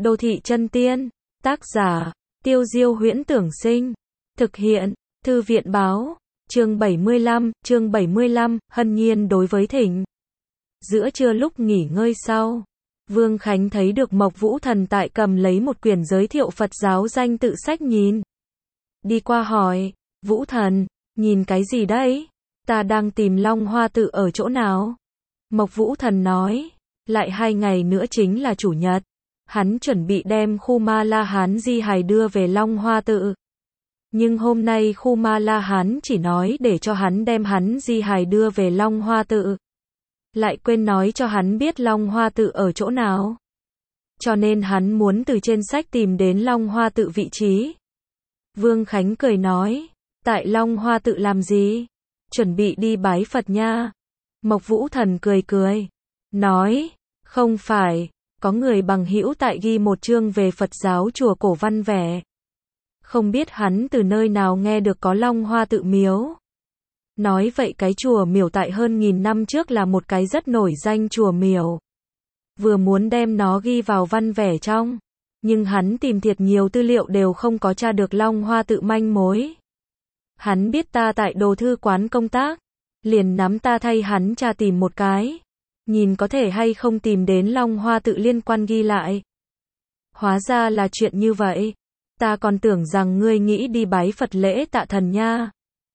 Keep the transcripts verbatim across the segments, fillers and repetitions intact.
Đô thị chân tiên. Tác giả, Tiêu Diêu Huyễn Tưởng Sinh. Thực hiện, Thư viện Báo. Chương bảy mươi lăm, chương bảy mươi lăm, Hân Nhiên đối với Thỉnh. Giữa trưa lúc nghỉ ngơi sau, Vương Khánh thấy được Mộc Vũ Thần tại cầm lấy một quyển giới thiệu Phật giáo danh tự sách nhìn. Đi qua hỏi, Vũ Thần, nhìn cái gì đấy? Ta đang tìm Long Hoa Tự ở chỗ nào? Mộc Vũ Thần nói, lại hai ngày nữa chính là chủ nhật. Hắn chuẩn bị đem khu Ma La Hán di hài đưa về Long Hoa Tự. Nhưng hôm nay khu Ma La Hán chỉ nói để cho hắn đem hắn di hài đưa về Long Hoa Tự. Lại quên nói cho hắn biết Long Hoa Tự ở chỗ nào. Cho nên hắn muốn từ trên sách tìm đến Long Hoa Tự vị trí. Vương Khánh cười nói, tại Long Hoa Tự làm gì? Chuẩn bị đi bái Phật nha. Mộc Vũ Thần cười cười, nói, không phải, có người bằng hữu tại ghi một chương về Phật giáo chùa cổ văn vẻ. Không biết hắn từ nơi nào nghe được có Long Hoa Tự miếu. Nói vậy cái chùa miểu tại hơn nghìn năm trước là một cái rất nổi danh chùa miểu. Vừa muốn đem nó ghi vào văn vẻ trong, nhưng hắn tìm thiệt nhiều tư liệu đều không có tra được Long Hoa Tự manh mối. Hắn biết ta tại đồ thư quán công tác, liền nắm ta thay hắn tra tìm một cái, nhìn có thể hay không tìm đến Long Hoa Tự liên quan ghi lại. Hóa ra là chuyện như vậy, ta còn tưởng rằng ngươi nghĩ đi bái Phật lễ tạ thần nha.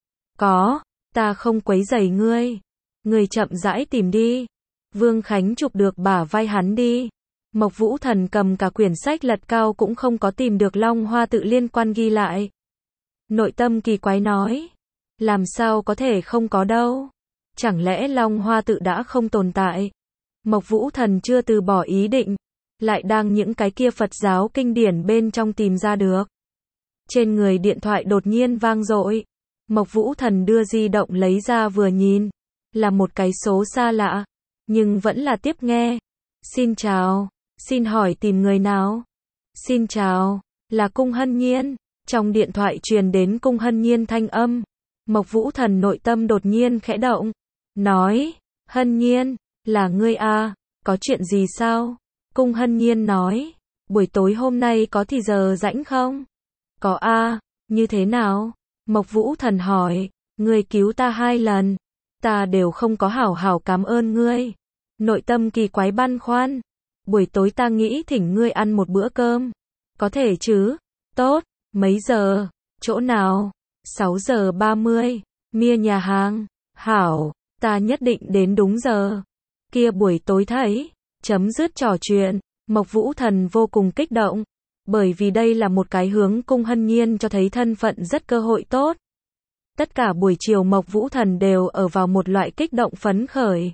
Có, ta không quấy rầy ngươi, ngươi chậm rãi tìm đi. Vương Khánh chụp được bả vai hắn đi. Mộc Vũ Thần cầm cả quyển sách lật cao cũng không có tìm được Long Hoa Tự liên quan ghi lại. Nội tâm kỳ quái nói, làm sao có thể không có đâu? Chẳng lẽ Long Hoa Tự đã không tồn tại? Mộc Vũ Thần chưa từ bỏ ý định, lại đang những cái kia Phật giáo kinh điển bên trong tìm ra được. Trên người điện thoại đột nhiên vang dội. Mộc Vũ Thần đưa di động lấy ra vừa nhìn, là một cái số xa lạ, nhưng vẫn là tiếp nghe. Xin chào, xin hỏi tìm người nào? Xin chào, là Cung Hân Nhiên. Trong điện thoại truyền đến Cung Hân Nhiên thanh âm. Mộc Vũ Thần nội tâm đột nhiên khẽ động, nói, Hân Nhiên, là ngươi à, có chuyện gì sao? Cung Hân Nhiên nói, buổi tối hôm nay có thì giờ rảnh không? Có a, à, như thế nào? Mộc Vũ Thần hỏi, ngươi cứu ta hai lần, ta đều không có hảo hảo cảm ơn ngươi. Nội tâm kỳ quái băn khoăn, buổi tối ta nghĩ thỉnh ngươi ăn một bữa cơm, có thể chứ? Tốt, mấy giờ? Chỗ nào? sáu giờ ba mươi, Mia nhà hàng. Hảo, ta nhất định đến đúng giờ. Kia buổi tối thấy. Chấm dứt trò chuyện, Mộc Vũ Thần vô cùng kích động, bởi vì đây là một cái hướng Cung Hân Nhiên cho thấy thân phận rất cơ hội tốt. Tất cả buổi chiều Mộc Vũ Thần đều ở vào một loại kích động phấn khởi.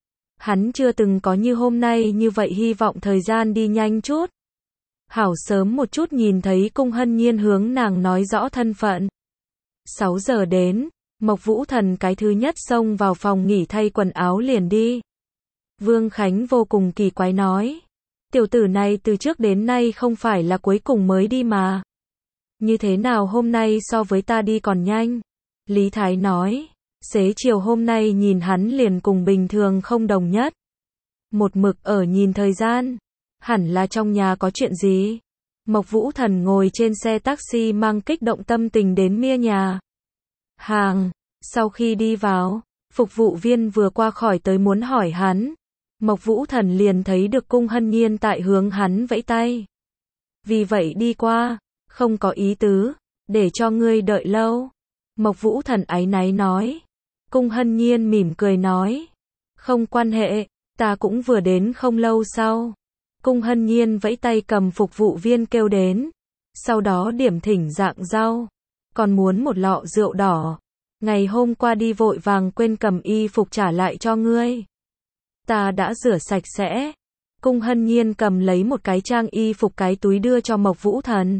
Hắn chưa từng có như hôm nay như vậy hy vọng thời gian đi nhanh chút. Hảo sớm một chút nhìn thấy Cung Hân Nhiên hướng nàng nói rõ thân phận. sáu giờ đến, Mộc Vũ Thần cái thứ nhất xông vào phòng nghỉ thay quần áo liền đi. Vương Khánh vô cùng kỳ quái nói, tiểu tử này từ trước đến nay không phải là cuối cùng mới đi mà. Như thế nào hôm nay so với ta đi còn nhanh? Lý Thái nói, xế chiều hôm nay nhìn hắn liền cùng bình thường không đồng nhất. Một mực ở nhìn thời gian, hẳn là trong nhà có chuyện gì. Mộc Vũ Thần ngồi trên xe taxi mang kích động tâm tình đến Mia nhà hàng. Sau khi đi vào, phục vụ viên vừa qua khỏi tới muốn hỏi hắn. Mộc Vũ Thần liền thấy được Cung Hân Nhiên tại hướng hắn vẫy tay. Vì vậy đi qua, không có ý tứ, để cho ngươi đợi lâu. Mộc Vũ Thần áy náy nói. Cung Hân Nhiên mỉm cười nói, không quan hệ, ta cũng vừa đến không lâu sau. Cung Hân Nhiên vẫy tay cầm phục vụ viên kêu đến, sau đó điểm thỉnh dạng rau, còn muốn một lọ rượu đỏ. Ngày hôm qua đi vội vàng quên cầm y phục trả lại cho ngươi. Ta đã rửa sạch sẽ. Cung Hân Nhiên cầm lấy một cái trang y phục cái túi đưa cho Mộc Vũ Thần.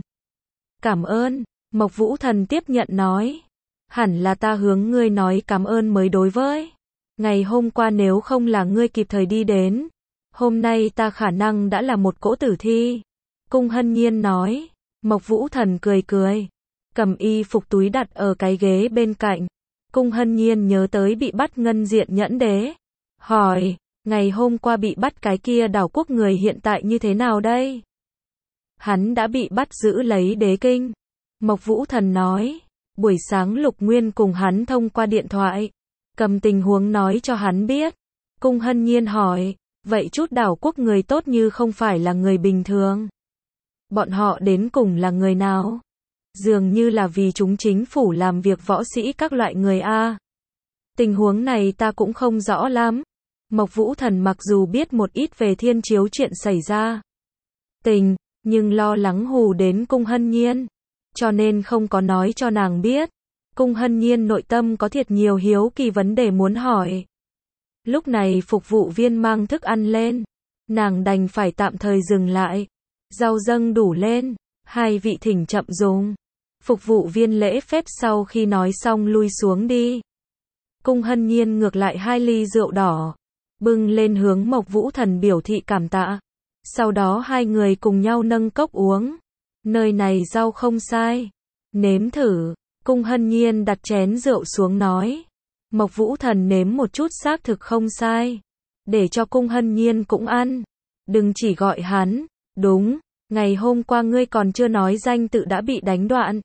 Cảm ơn. Mộc Vũ Thần tiếp nhận nói, hẳn là ta hướng ngươi nói cảm ơn mới đối với. Ngày hôm qua nếu không là ngươi kịp thời đi đến, hôm nay ta khả năng đã là một cỗ tử thi. Cung Hân Nhiên nói. Mộc Vũ Thần cười cười, cầm y phục túi đặt ở cái ghế bên cạnh. Cung Hân Nhiên nhớ tới bị bắt ngân diện nhẫn đế. Hỏi, ngày hôm qua bị bắt cái kia đảo quốc người hiện tại như thế nào đây? hắn đã bị bắt giữ lấy đế kinh. Mộc Vũ Thần nói, buổi sáng Lục Nguyên cùng hắn thông qua điện thoại, cầm tình huống nói cho hắn biết. Cung Hân Nhiên hỏi, vậy chút đảo quốc người tốt như không phải là người bình thường. Bọn họ đến cùng là người nào? Dường như là vì chúng chính phủ làm việc võ sĩ các loại người A. Tình huống này ta cũng không rõ lắm. Mộc Vũ Thần mặc dù biết một ít về thiên chiếu chuyện xảy ra tình, nhưng lo lắng hù đến Cung Hân Nhiên, cho nên không có nói cho nàng biết. Cung Hân Nhiên nội tâm có thiệt nhiều hiếu kỳ vấn đề muốn hỏi. Lúc này phục vụ viên mang thức ăn lên, nàng đành phải tạm thời dừng lại. Rau dâng đủ lên, hai vị thỉnh chậm dùng. Phục vụ viên lễ phép sau khi nói xong lui xuống đi. Cung Hân Nhiên ngược lại hai ly rượu đỏ, bưng lên hướng Mộc Vũ Thần biểu thị cảm tạ. Sau đó hai người cùng nhau nâng cốc uống. Nơi này rau không sai, nếm thử. Cung Hân Nhiên đặt chén rượu xuống nói. Mộc Vũ Thần nếm một chút xác thực không sai, để cho Cung Hân Nhiên cũng ăn. Đừng chỉ gọi hắn. Đúng, ngày hôm qua ngươi còn chưa nói danh tự đã bị đánh đoạn.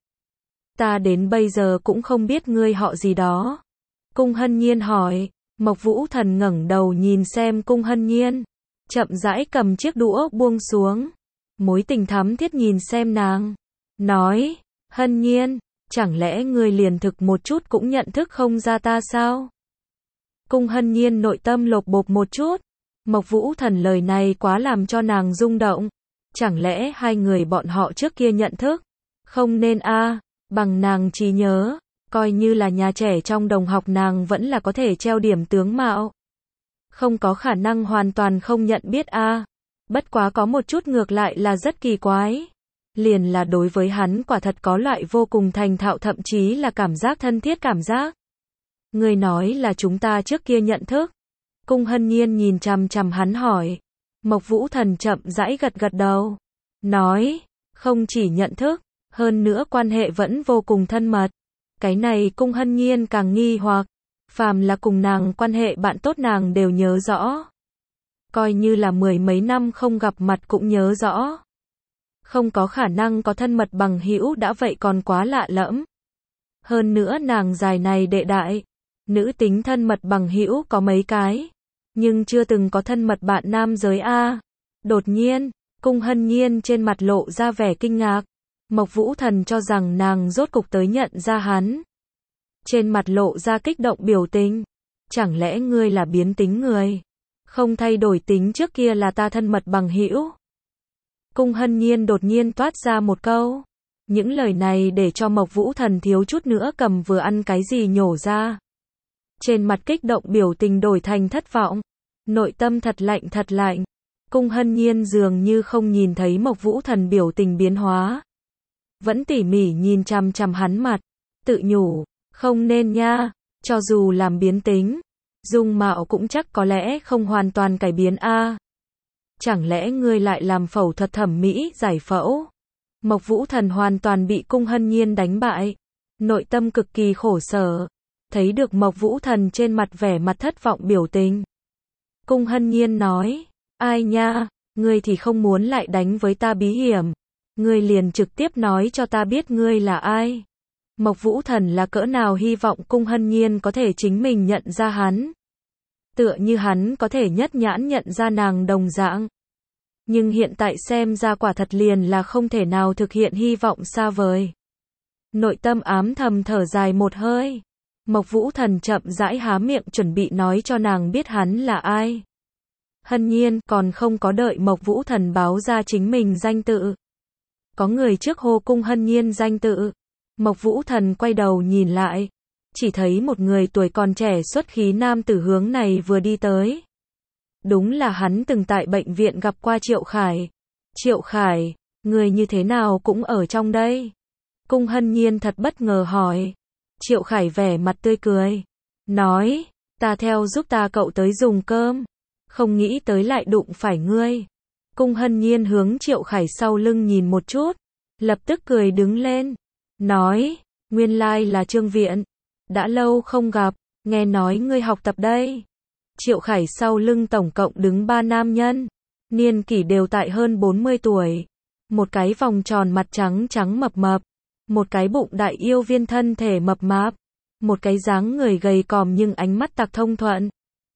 Ta đến bây giờ cũng không biết ngươi họ gì đó. Cung Hân Nhiên hỏi. Mộc Vũ Thần ngẩng đầu nhìn xem Cung Hân Nhiên, chậm rãi cầm chiếc đũa buông xuống. Mối tình thắm thiết nhìn xem nàng, nói, Hân Nhiên, chẳng lẽ ngươi liền thực một chút cũng nhận thức không ra ta sao? Cung Hân Nhiên nội tâm lột bột một chút. Mộc Vũ Thần lời này quá làm cho nàng rung động. Chẳng lẽ hai người bọn họ trước kia nhận thức? Không nên a, à, bằng nàng trí nhớ, coi như là nhà trẻ trong đồng học nàng vẫn là có thể treo điểm tướng mạo. Không có khả năng hoàn toàn không nhận biết a. À. Bất quá có một chút ngược lại là rất kỳ quái. Liền là đối với hắn quả thật có loại vô cùng thành thạo thậm chí là cảm giác thân thiết cảm giác. Người nói là chúng ta trước kia nhận thức. Cung Hân Nhiên nhìn chằm chằm hắn hỏi. Mộc Vũ Thần chậm rãi gật gật đầu. Nói, không chỉ nhận thức, hơn nữa quan hệ vẫn vô cùng thân mật. Cái này Cung Hân Nhiên càng nghi hoặc. Phàm là cùng nàng quan hệ bạn tốt nàng đều nhớ rõ. Coi như là mười mấy năm không gặp mặt cũng nhớ rõ. Không có khả năng có thân mật bằng hữu đã vậy còn quá lạ lẫm. Hơn nữa nàng dài này đệ đại. Nữ tính thân mật bằng hữu có mấy cái. Nhưng chưa từng có thân mật bạn nam giới A. Đột nhiên, Cung Hân Nhiên trên mặt lộ ra vẻ kinh ngạc. Mộc Vũ Thần cho rằng nàng rốt cục tới nhận ra hắn. Trên mặt lộ ra kích động biểu tình. Chẳng lẽ ngươi là biến tính người? Không thay đổi tính trước kia là ta thân mật bằng hữu. Cung Hân Nhiên đột nhiên toát ra một câu. Những lời này để cho Mộc Vũ Thần thiếu chút nữa cầm vừa ăn cái gì nhổ ra. Trên mặt kích động biểu tình đổi thành thất vọng. Nội tâm thật lạnh thật lạnh. Cung Hân Nhiên dường như không nhìn thấy Mộc Vũ Thần biểu tình biến hóa. Vẫn tỉ mỉ nhìn chằm chằm hắn mặt. Tự nhủ, không nên nha, cho dù làm biến tính. Dung mạo cũng chắc có lẽ không hoàn toàn cải biến a. À. Chẳng lẽ ngươi lại làm phẫu thuật thẩm mỹ giải phẫu? Mộc Vũ Thần hoàn toàn bị Cung Hân Nhiên đánh bại. Nội tâm cực kỳ khổ sở. Thấy được Mộc Vũ Thần trên mặt vẻ mặt thất vọng biểu tình. Cung Hân Nhiên nói, ai nha, ngươi thì không muốn lại đánh với ta bí hiểm. Ngươi liền trực tiếp nói cho ta biết ngươi là ai. Mộc Vũ Thần là cỡ nào hy vọng Cung Hân Nhiên có thể chính mình nhận ra hắn. Tựa như hắn có thể nhất nhãn nhận ra nàng đồng dạng. Nhưng hiện tại xem ra quả thật liền là không thể nào thực hiện hy vọng xa vời. Nội tâm ám thầm thở dài một hơi. Mộc Vũ Thần chậm rãi há miệng chuẩn bị nói cho nàng biết hắn là ai. Hân Nhiên còn không có đợi Mộc Vũ Thần báo ra chính mình danh tự. Có người trước hô Cung Hân Nhiên danh tự. Mộc Vũ Thần quay đầu nhìn lại. Chỉ thấy một người tuổi còn trẻ xuất khí nam tử hướng này vừa đi tới. Đúng là hắn từng tại bệnh viện gặp qua Triệu Khải. Triệu Khải, người như thế nào cũng ở trong đây? Cung Hân Nhiên thật bất ngờ hỏi. Triệu Khải vẻ mặt tươi cười. Nói, ta theo giúp ta cậu tới dùng cơm. Không nghĩ tới lại đụng phải ngươi. Cung Hân Nhiên hướng Triệu Khải sau lưng nhìn một chút. Lập tức cười đứng lên. Nói, nguyên lai là Trương Viện. Đã lâu không gặp, nghe nói ngươi học tập đây. Triệu Khải sau lưng tổng cộng đứng ba nam nhân. Niên kỷ đều tại hơn bốn mươi tuổi. một cái vòng tròn mặt trắng trắng mập mập, một cái bụng đại yêu viên thân thể mập mạp, một cái dáng người gầy còm nhưng ánh mắt tạc thông thuận.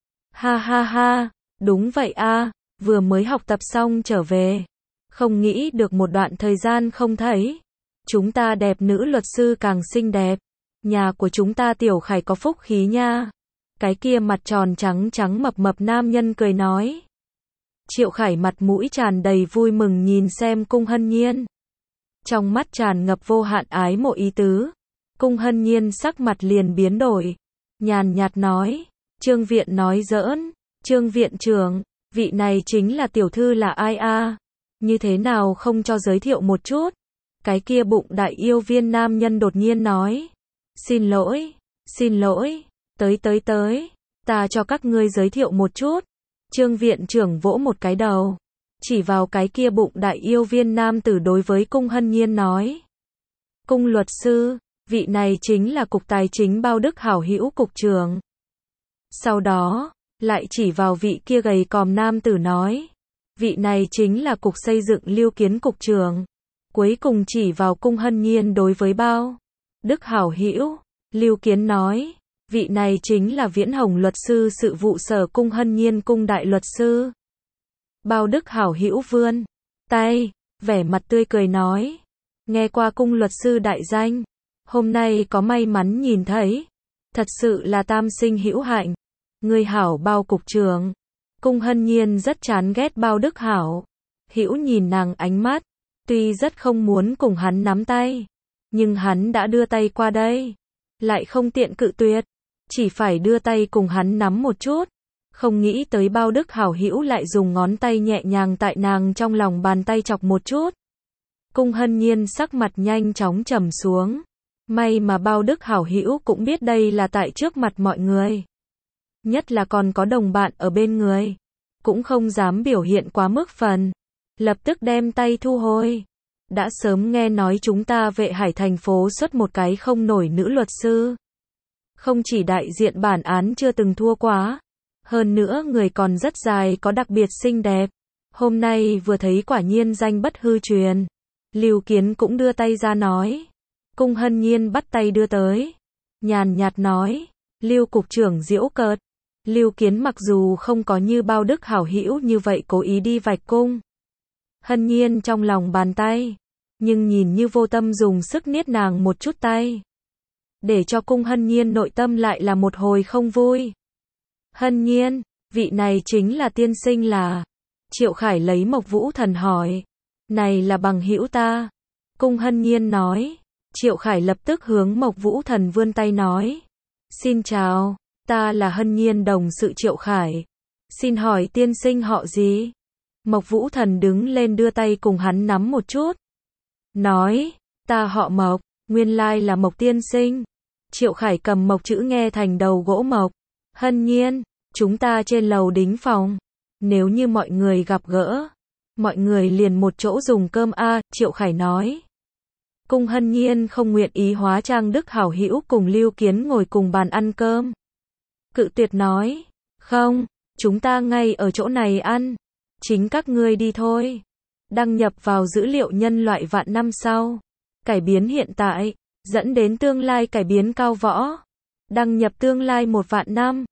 Ha ha ha, đúng vậy a, vừa mới học tập xong trở về. Không nghĩ được một đoạn thời gian không thấy. Chúng ta đẹp nữ luật sư càng xinh đẹp. Nhà của chúng ta Tiểu Khải có phúc khí nha. Cái kia mặt tròn trắng trắng mập mập nam nhân cười nói. Triệu Khải mặt mũi tràn đầy vui mừng nhìn xem Cung Hân Nhiên. Trong mắt tràn ngập vô hạn ái mộ ý tứ. Cung Hân Nhiên sắc mặt liền biến đổi. Nhàn nhạt nói. Trương viện nói giỡn. Trương viện trưởng, vị này chính là tiểu thư là ai a? Như thế nào không cho giới thiệu một chút? Cái kia bụng đại yêu viên nam nhân đột nhiên nói. Xin lỗi, xin lỗi, tới tới tới, ta cho các ngươi giới thiệu một chút. Trương viện trưởng vỗ một cái đầu, chỉ vào cái kia bụng đại yêu viên nam tử đối với Cung Hân Nhiên nói. Cung luật sư, vị này chính là cục tài chính Bao Đức Hảo hữu cục trưởng. Sau đó, lại chỉ vào vị kia gầy còm nam tử nói. Vị này chính là cục xây dựng Lưu Kiến cục trưởng. Cuối cùng chỉ vào Cung Hân Nhiên đối với Bao Đức Hảo hữu, Lưu Kiến nói. Vị này chính là Viễn Hồng luật sư sự vụ sở Cung Hân Nhiên cung đại luật sư. Bao Đức Hảo hữu vươn tay, vẻ mặt tươi cười nói. Nghe qua Cung luật sư đại danh, hôm nay có may mắn nhìn thấy. Thật sự là tam sinh hữu hạnh. Người hảo Bao cục trưởng. Cung Hân Nhiên rất chán ghét Bao Đức Hảo. Hữu nhìn nàng ánh mắt, tuy rất không muốn cùng hắn nắm tay, nhưng hắn đã đưa tay qua đây, lại không tiện cự tuyệt, chỉ phải đưa tay cùng hắn nắm một chút. Không nghĩ tới Bao Đức Hảo hữu lại dùng ngón tay nhẹ nhàng tại nàng trong lòng bàn tay chọc một chút. Cung Hân Nhiên sắc mặt nhanh chóng trầm xuống. May mà Bao Đức Hảo hữu cũng biết đây là tại trước mặt mọi người. Nhất là còn có đồng bạn ở bên người, cũng không dám biểu hiện quá mức phần. Lập tức đem tay thu hồi. Đã sớm nghe nói chúng ta Vệ Hải thành phố xuất một cái không nổi nữ luật sư. Không chỉ đại diện bản án chưa từng thua quá, hơn nữa người còn rất dài có đặc biệt xinh đẹp. Hôm nay vừa thấy quả nhiên danh bất hư truyền. Lưu Kiến cũng đưa tay ra nói. Cung Hân Nhiên bắt tay đưa tới. Nhàn nhạt nói. Lưu cục trưởng giễu cợt. Lưu Kiến mặc dù không có như Bao Đức Hảo hữu như vậy cố ý đi vạch Cung Hân Nhiên trong lòng bàn tay, nhưng nhìn như vô tâm dùng sức niết nàng một chút tay. Để cho Cung Hân Nhiên nội tâm lại là một hồi không vui. Hân Nhiên, vị này chính là tiên sinh là? Triệu Khải lấy Mộc Vũ Thần hỏi. Này là bằng hữu ta. Cung Hân Nhiên nói. Triệu Khải lập tức hướng Mộc Vũ Thần vươn tay nói. Xin chào, ta là Hân Nhiên đồng sự Triệu Khải. Xin hỏi tiên sinh họ gì? Mộc Vũ Thần đứng lên đưa tay cùng hắn nắm một chút. Nói, ta họ Mộc, nguyên lai là Mộc tiên sinh. Triệu Khải cầm Mộc chữ nghe thành đầu gỗ Mộc. Hân Nhiên, chúng ta trên lầu đính phòng. Nếu như mọi người gặp gỡ, mọi người liền một chỗ dùng cơm a, Triệu Khải nói. Cung Hân Nhiên không nguyện ý hóa trang Đức Hảo hữu cùng Lưu Kiến ngồi cùng bàn ăn cơm. Cự tuyệt nói, không, chúng ta ngay ở chỗ này ăn. Chính các ngươi đi thôi. Đăng nhập vào dữ liệu nhân loại vạn năm sau. Cải biến hiện tại, dẫn đến tương lai cải biến cao võ. Đăng nhập tương lai một vạn năm.